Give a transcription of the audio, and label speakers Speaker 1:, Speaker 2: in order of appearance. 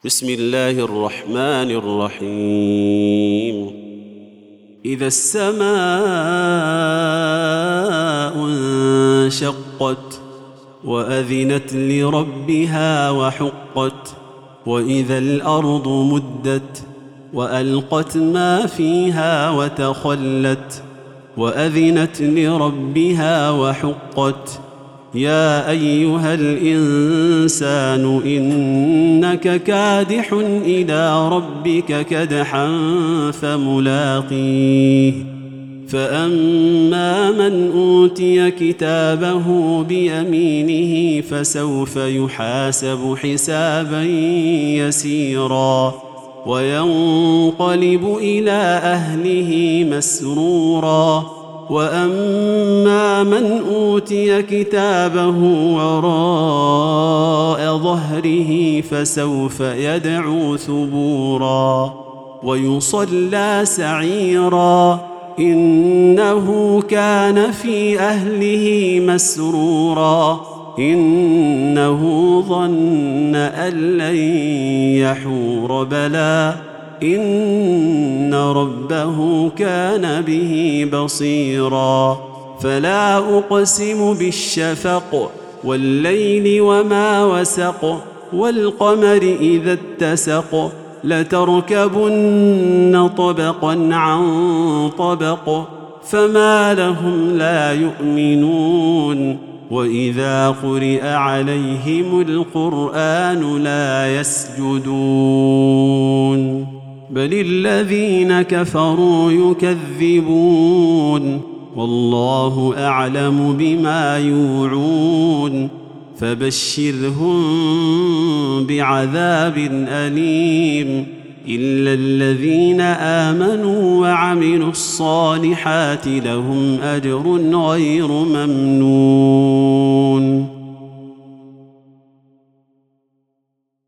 Speaker 1: بسم الله الرحمن الرحيم. إذا السماء انشقت وأذنت لربها وحقت وإذا الأرض مدت وألقت ما فيها وتخلت وأذنت لربها وحقت يا أيها الإنسان إنك كادح إلى ربك كدحا فملاقيه فأما من أوتي كتابه بيمينه فسوف يحاسب حسابا يسيرا وينقلب إلى أهله مسرورا وأما من أوتي كتابه وراء ظهره فسوف يدعو ثبورا ويصلى سعيرا إنه كان في أهله مسرورا إنه ظن أن لن يحور بلى إن ربه كان به بصيرا فلا أقسم بالشفق والليل وما وسق والقمر إذا اتسق لتركبن طبقا عن طبق فما لهم لا يؤمنون وإذا قرئ عليهم القرآن لا يسجدون بل الذين كفروا يكذبون والله أعلم بما يوعون فبشرهم بعذاب أليم إلا الذين آمنوا وعملوا الصالحات لهم أجر غير ممنون.